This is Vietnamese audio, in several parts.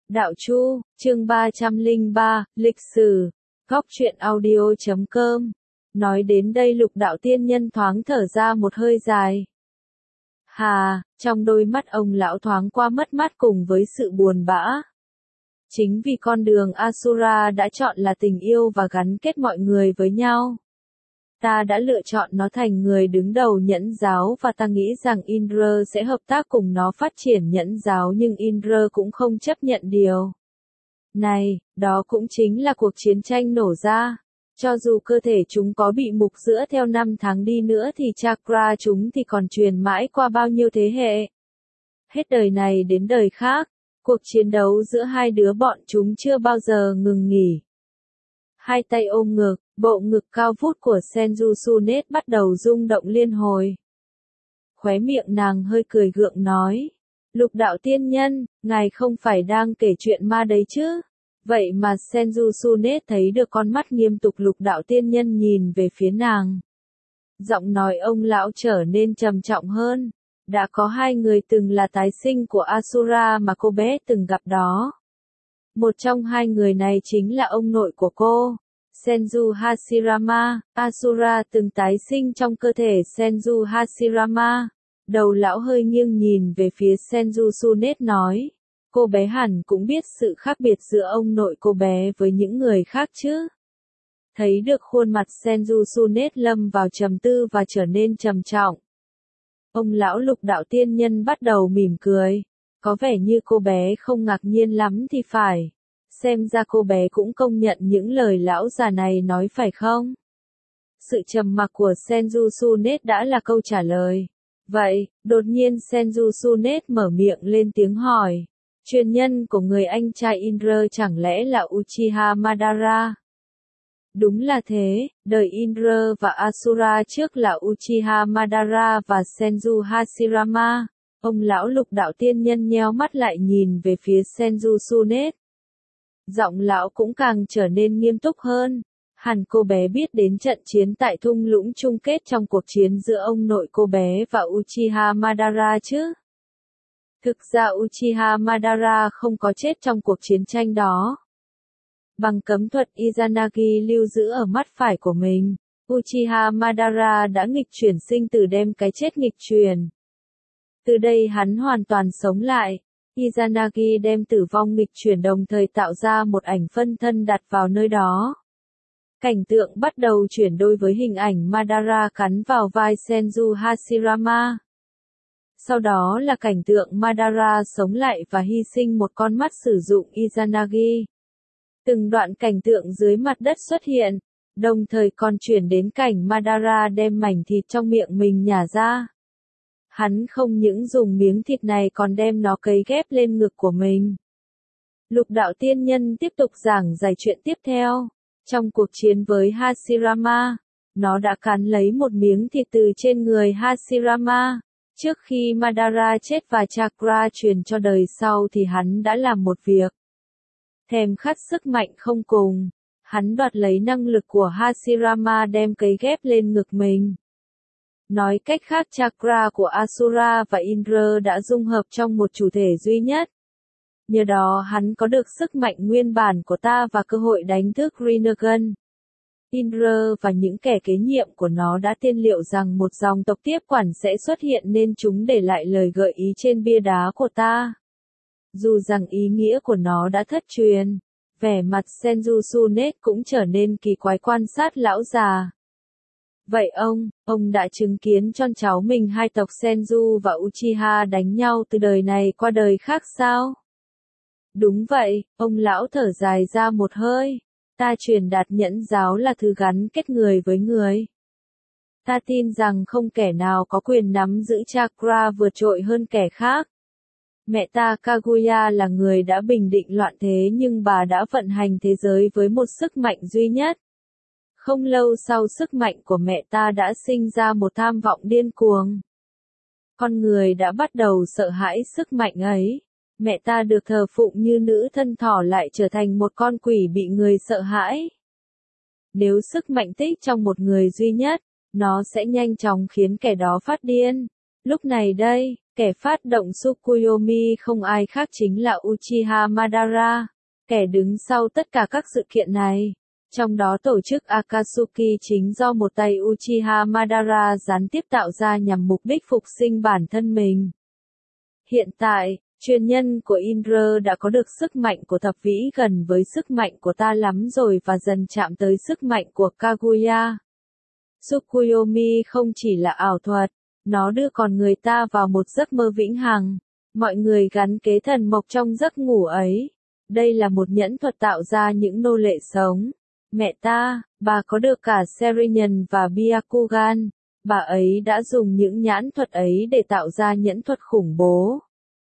Đạo Chu, chương 303, lịch sử, góc truyện audio.com. Nói đến đây Lục Đạo Tiên Nhân thoáng thở ra một hơi dài. Hà, trong đôi mắt ông lão thoáng qua mất mát cùng với sự buồn bã. Chính vì con đường Asura đã chọn là tình yêu và gắn kết mọi người với nhau. Ta đã lựa chọn nó thành người đứng đầu nhẫn giáo và ta nghĩ rằng Indra sẽ hợp tác cùng nó phát triển nhẫn giáo, nhưng Indra cũng không chấp nhận điều này, đó cũng chính là cuộc chiến tranh nổ ra. Cho dù cơ thể chúng có bị mục giữa theo năm tháng đi nữa thì chakra chúng thì còn truyền mãi qua bao nhiêu thế hệ. Hết đời này đến đời khác, cuộc chiến đấu giữa hai đứa bọn chúng chưa bao giờ ngừng nghỉ. Hai tay ôm ngực, bộ ngực cao vút của Senju Sunet bắt đầu rung động liên hồi. Khóe miệng nàng hơi cười gượng nói. Lục Đạo Tiên Nhân, ngài không phải đang kể chuyện ma đấy chứ? Vậy mà Senju Sunet thấy được con mắt nghiêm túc Lục Đạo Tiên Nhân nhìn về phía nàng. Giọng nói ông lão trở nên trầm trọng hơn. Đã có hai người từng là tái sinh của Asura mà cô bé từng gặp đó. Một trong hai người này chính là ông nội của cô, Senju Hashirama. Asura từng tái sinh trong cơ thể Senju Hashirama. Đầu lão hơi nghiêng nhìn về phía Senju Sunet nói, cô bé hẳn cũng biết sự khác biệt giữa ông nội cô bé với những người khác chứ. Thấy được khuôn mặt Senju Sunet lâm vào trầm tư và trở nên trầm trọng. Ông lão Lục Đạo Tiên Nhân bắt đầu mỉm cười. Có vẻ như cô bé không ngạc nhiên lắm thì phải. Xem ra cô bé cũng công nhận những lời lão già này nói phải không? Sự trầm mặc của Senju Sunet đã là câu trả lời. Vậy, đột nhiên Senju Sunet mở miệng lên tiếng hỏi. Truyền nhân của người anh trai Indra chẳng lẽ là Uchiha Madara? Đúng là thế, đời Indra và Asura trước là Uchiha Madara và Senju Hashirama. Ông lão Lục Đạo Tiên Nhân nheo mắt lại nhìn về phía Senju Sunet. Giọng lão cũng càng trở nên nghiêm túc hơn. Hẳn cô bé biết đến trận chiến tại thung lũng chung kết trong cuộc chiến giữa ông nội cô bé và Uchiha Madara chứ. Thực ra Uchiha Madara không có chết trong cuộc chiến tranh đó. Bằng cấm thuật Izanagi lưu giữ ở mắt phải của mình, Uchiha Madara đã nghịch chuyển sinh tử, đem cái chết nghịch truyền. Từ đây hắn hoàn toàn sống lại. Izanagi đem tử vong nghịch chuyển đồng thời tạo ra một ảnh phân thân đặt vào nơi đó. Cảnh tượng bắt đầu chuyển đổi với hình ảnh Madara cắn vào vai Senju Hashirama. Sau đó là cảnh tượng Madara sống lại và hy sinh một con mắt sử dụng Izanagi. Từng đoạn cảnh tượng dưới mặt đất xuất hiện, đồng thời còn chuyển đến cảnh Madara đem mảnh thịt trong miệng mình nhả ra. Hắn không những dùng miếng thịt này còn đem nó cấy ghép lên ngực của mình. Lục Đạo Tiên Nhân tiếp tục giảng giải chuyện tiếp theo. Trong cuộc chiến với Hashirama, nó đã cắn lấy một miếng thịt từ trên người Hashirama. Trước khi Madara chết và chakra truyền cho đời sau thì hắn đã làm một việc. Thèm khát sức mạnh không cùng, hắn đoạt lấy năng lực của Hashirama đem cấy ghép lên ngực mình. Nói cách khác, chakra của Asura và Indra đã dung hợp trong một chủ thể duy nhất. Nhờ đó hắn có được sức mạnh nguyên bản của ta và cơ hội đánh thức Rinnegan. Indra và những kẻ kế nhiệm của nó đã tiên liệu rằng một dòng tộc tiếp quản sẽ xuất hiện nên chúng để lại lời gợi ý trên bia đá của ta. Dù rằng ý nghĩa của nó đã thất truyền, vẻ mặt Senju Sunet cũng trở nên kỳ quái quan sát lão già. Vậy ông đã chứng kiến con cháu mình hai tộc Senju và Uchiha đánh nhau từ đời này qua đời khác sao? Đúng vậy, ông lão thở dài ra một hơi. Ta truyền đạt nhẫn giáo là thứ gắn kết người với người. Ta tin rằng không kẻ nào có quyền nắm giữ chakra vượt trội hơn kẻ khác. Mẹ ta Kaguya là người đã bình định loạn thế, nhưng bà đã vận hành thế giới với một sức mạnh duy nhất. Không lâu sau, sức mạnh của mẹ ta đã sinh ra một tham vọng điên cuồng. Con người đã bắt đầu sợ hãi sức mạnh ấy. Mẹ ta được thờ phụng như nữ thân thỏ lại trở thành một con quỷ bị người sợ hãi. Nếu sức mạnh tích trong một người duy nhất, nó sẽ nhanh chóng khiến kẻ đó phát điên. Lúc này đây, Kẻ phát động Tsukuyomi không ai khác chính là Uchiha Madara, kẻ đứng sau tất cả các sự kiện này. Trong đó tổ chức Akatsuki chính do một tay Uchiha Madara gián tiếp tạo ra nhằm mục đích phục sinh bản thân mình. Hiện tại, truyền nhân của Indra đã có được sức mạnh của thập vĩ gần với sức mạnh của ta lắm rồi và dần chạm tới sức mạnh của Kaguya. Tsukuyomi không chỉ là ảo thuật, nó đưa con người ta vào một giấc mơ vĩnh hằng. Mọi người gắn kế thần mộc trong giấc ngủ ấy. Đây là một nhẫn thuật tạo ra những nô lệ sống. Mẹ ta, bà có được cả Sharingan và Byakugan. Bà ấy đã dùng những nhãn thuật ấy để tạo ra nhẫn thuật khủng bố.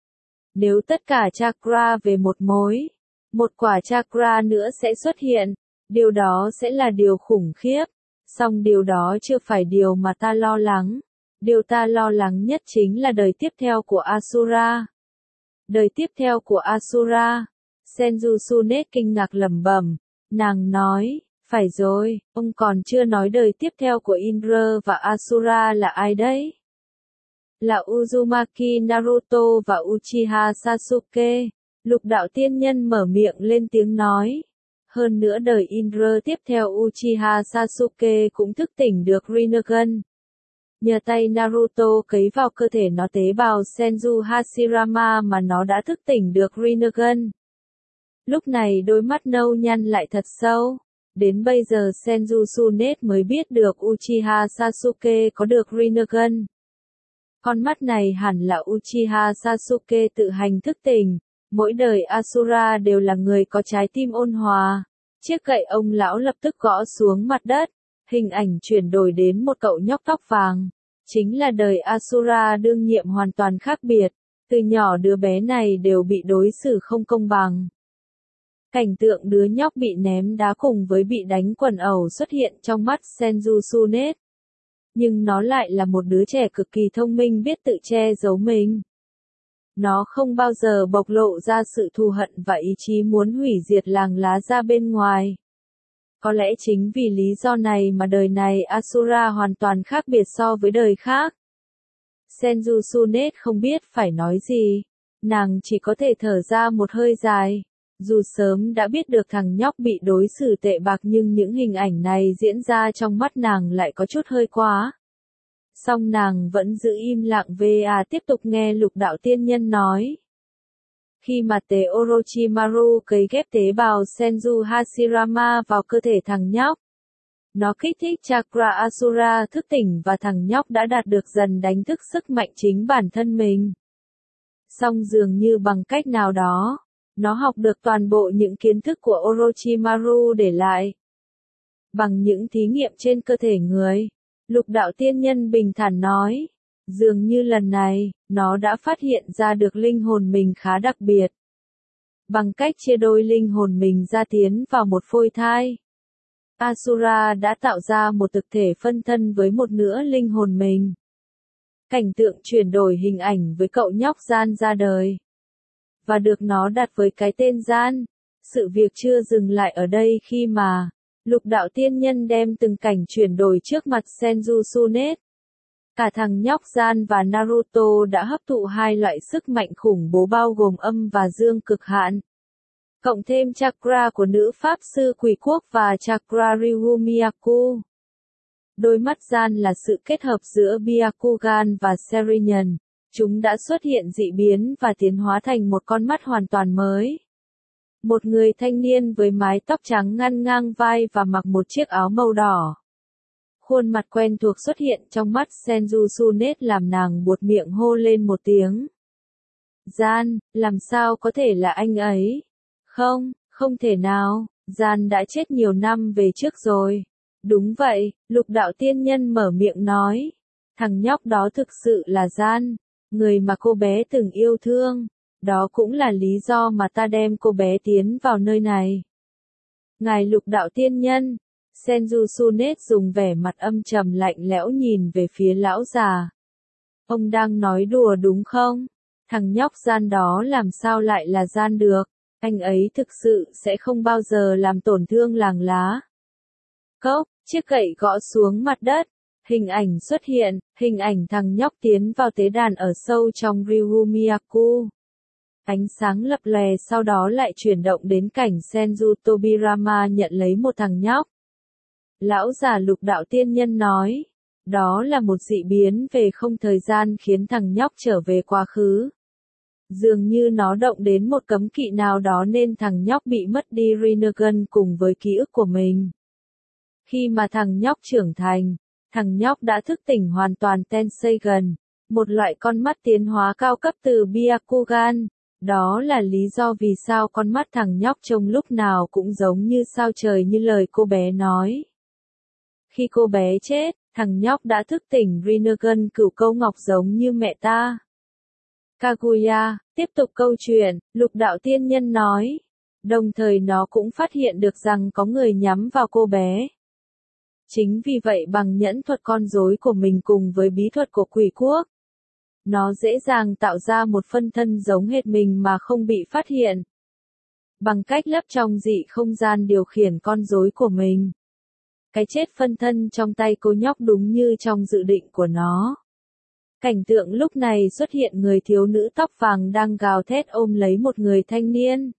Nếu tất cả chakra về một mối, một quả chakra nữa sẽ xuất hiện. Điều đó sẽ là điều khủng khiếp. Song điều đó chưa phải điều mà ta lo lắng. Điều ta lo lắng nhất chính là đời tiếp theo của Asura. Đời tiếp theo của Asura. Senju Tsunet kinh ngạc lẩm bẩm. Nàng nói, phải rồi, ông còn chưa nói đời tiếp theo của Indra và Asura là ai đấy? Là Uzumaki Naruto và Uchiha Sasuke. Lục đạo tiên nhân mở miệng lên tiếng nói. Hơn nữa đời Indra tiếp theo Uchiha Sasuke cũng thức tỉnh được Rinnegan. Nhờ tay Naruto cấy vào cơ thể nó tế bào Senju Hashirama mà nó đã thức tỉnh được Rinnegan. Lúc này đôi mắt nâu nhăn lại thật sâu. Đến bây giờ Senju Tsunet mới biết được Uchiha Sasuke có được Rinnegan. Con mắt này hẳn là Uchiha Sasuke tự hành thức tỉnh. Mỗi đời Asura đều là người có trái tim ôn hòa. Chiếc gậy ông lão lập tức gõ xuống mặt đất. Hình ảnh chuyển đổi đến một cậu nhóc tóc vàng. Chính là đời Asura đương nhiệm hoàn toàn khác biệt. Từ nhỏ đứa bé này đều bị đối xử không công bằng. Cảnh tượng đứa nhóc bị ném đá cùng với bị đánh quần ẩu xuất hiện trong mắt Senju Tsunet. Nhưng nó lại là một đứa trẻ cực kỳ thông minh biết tự che giấu mình. Nó không bao giờ bộc lộ ra sự thù hận và ý chí muốn hủy diệt làng lá ra bên ngoài. Có lẽ chính vì lý do này mà đời này Asura hoàn toàn khác biệt so với đời khác. Senju Tsunet không biết phải nói gì. Nàng chỉ có thể thở ra một hơi dài. Dù sớm đã biết được thằng nhóc bị đối xử tệ bạc nhưng những hình ảnh này diễn ra trong mắt nàng lại có chút hơi quá. Song nàng vẫn giữ im lặng và tiếp tục nghe lục đạo tiên nhân nói. Khi mà tế Orochimaru cấy ghép tế bào Senju Hashirama vào cơ thể thằng nhóc, nó kích thích chakra Asura thức tỉnh và thằng nhóc đã đạt được dần đánh thức sức mạnh chính bản thân mình. Song dường như bằng cách nào đó, nó học được toàn bộ những kiến thức của Orochimaru để lại. Bằng những thí nghiệm trên cơ thể người, lục đạo tiên nhân bình thản nói, dường như lần này, nó đã phát hiện ra được linh hồn mình khá đặc biệt. Bằng cách chia đôi linh hồn mình ra tiến vào một phôi thai, Asura đã tạo ra một thực thể phân thân với một nửa linh hồn mình. Cảnh tượng chuyển đổi hình ảnh với cậu nhóc Gian ra đời. Và được nó đặt với cái tên Gian. Sự việc chưa dừng lại ở đây khi mà lục đạo tiên nhân đem từng cảnh chuyển đổi trước mặt Senju Tsunet. Cả thằng nhóc Gian và Naruto đã hấp thụ hai loại sức mạnh khủng bố bao gồm âm và dương cực hạn. Cộng thêm chakra của nữ pháp sư quỷ quốc và chakra Ryu Miyaku. Đôi mắt Gian là sự kết hợp giữa Byakugan và Sharingan. Chúng đã xuất hiện dị biến và tiến hóa thành một con mắt hoàn toàn mới. Một người thanh niên với mái tóc trắng ngăn ngang vai và mặc một chiếc áo màu đỏ. Khuôn mặt quen thuộc xuất hiện trong mắt Senju Tsunet làm nàng buột miệng hô lên một tiếng. Gian, làm sao có thể là anh ấy? Không, không thể nào, Gian đã chết nhiều năm về trước rồi. Đúng vậy, lục đạo tiên nhân mở miệng nói. Thằng nhóc đó thực sự là Gian, người mà cô bé từng yêu thương. Đó cũng là lý do mà ta đem cô bé tiến vào nơi này. Ngài lục đạo tiên nhân, Senju Tsunet dùng vẻ mặt âm trầm lạnh lẽo nhìn về phía lão già. Ông đang nói đùa đúng không? Thằng nhóc Gian đó làm sao lại là Gian được? Anh ấy thực sự sẽ không bao giờ làm tổn thương làng lá. Cốc, chiếc gậy gõ xuống mặt đất. Hình ảnh xuất hiện, hình ảnh thằng nhóc tiến vào tế đàn ở sâu trong Ryumiyaku. Ánh sáng lập lòe sau đó lại chuyển động đến cảnh Senju Tobirama nhận lấy một thằng nhóc. Lão già Lục Đạo Tiên Nhân nói, đó là một dị biến về không thời gian khiến thằng nhóc trở về quá khứ. Dường như nó động đến một cấm kỵ nào đó nên thằng nhóc bị mất đi Rinnegan cùng với ký ức của mình. Khi mà thằng nhóc trưởng thành, thằng nhóc đã thức tỉnh hoàn toàn Tenseigan, một loại con mắt tiến hóa cao cấp từ Byakugan. Đó là lý do vì sao con mắt thằng nhóc trông lúc nào cũng giống như sao trời như lời cô bé nói. Khi cô bé chết, thằng nhóc đã thức tỉnh Rinnegan cửu câu ngọc giống như mẹ ta. Kaguya, tiếp tục câu chuyện, Lục Đạo Tiên Nhân nói. Đồng thời nó cũng phát hiện được rằng có người nhắm vào cô bé. Chính vì vậy bằng nhẫn thuật con rối của mình cùng với bí thuật của quỷ quốc, nó dễ dàng tạo ra một phân thân giống hệt mình mà không bị phát hiện. Bằng cách lấp trong dị không gian điều khiển con rối của mình. Cái chết phân thân trong tay cô nhóc đúng như trong dự định của nó. Cảnh tượng lúc này xuất hiện người thiếu nữ tóc vàng đang gào thét ôm lấy một người thanh niên.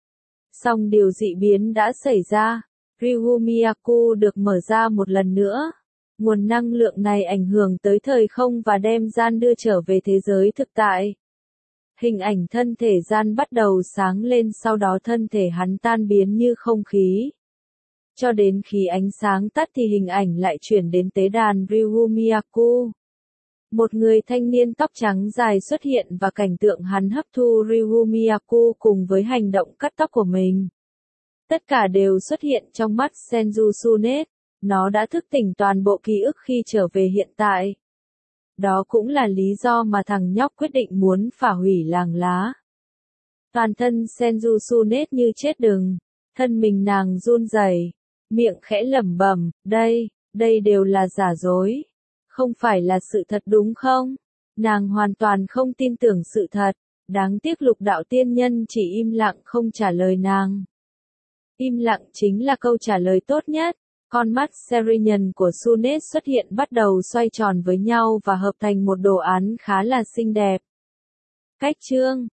Song điều dị biến đã xảy ra. Ryumiyaku được mở ra một lần nữa. Nguồn năng lượng này ảnh hưởng tới thời không và đem gian đưa trở về thế giới thực tại. Hình ảnh thân thể gian bắt đầu sáng lên sau đó thân thể hắn tan biến như không khí. Cho đến khi ánh sáng tắt thì hình ảnh lại chuyển đến tế đàn Ryumiyaku. Một người thanh niên tóc trắng dài xuất hiện và cảnh tượng hắn hấp thu Ryumiyaku cùng với hành động cắt tóc của mình. Tất cả đều xuất hiện trong mắt Senju Tsunet. Nó đã thức tỉnh toàn bộ ký ức khi trở về hiện tại. Đó cũng là lý do mà thằng nhóc quyết định muốn phá hủy làng lá. Toàn thân Senju Tsunet như chết đừng. Thân mình nàng run rẩy, miệng khẽ lẩm bẩm, đây đều là giả dối. Không phải là sự thật đúng không? Nàng hoàn toàn không tin tưởng sự thật. Đáng tiếc Lục Đạo Tiên Nhân chỉ im lặng không trả lời nàng. Im lặng chính là câu trả lời tốt nhất. Con mắt Serenian của Tsunet xuất hiện bắt đầu xoay tròn với nhau và hợp thành một đồ án khá là xinh đẹp. Cách chương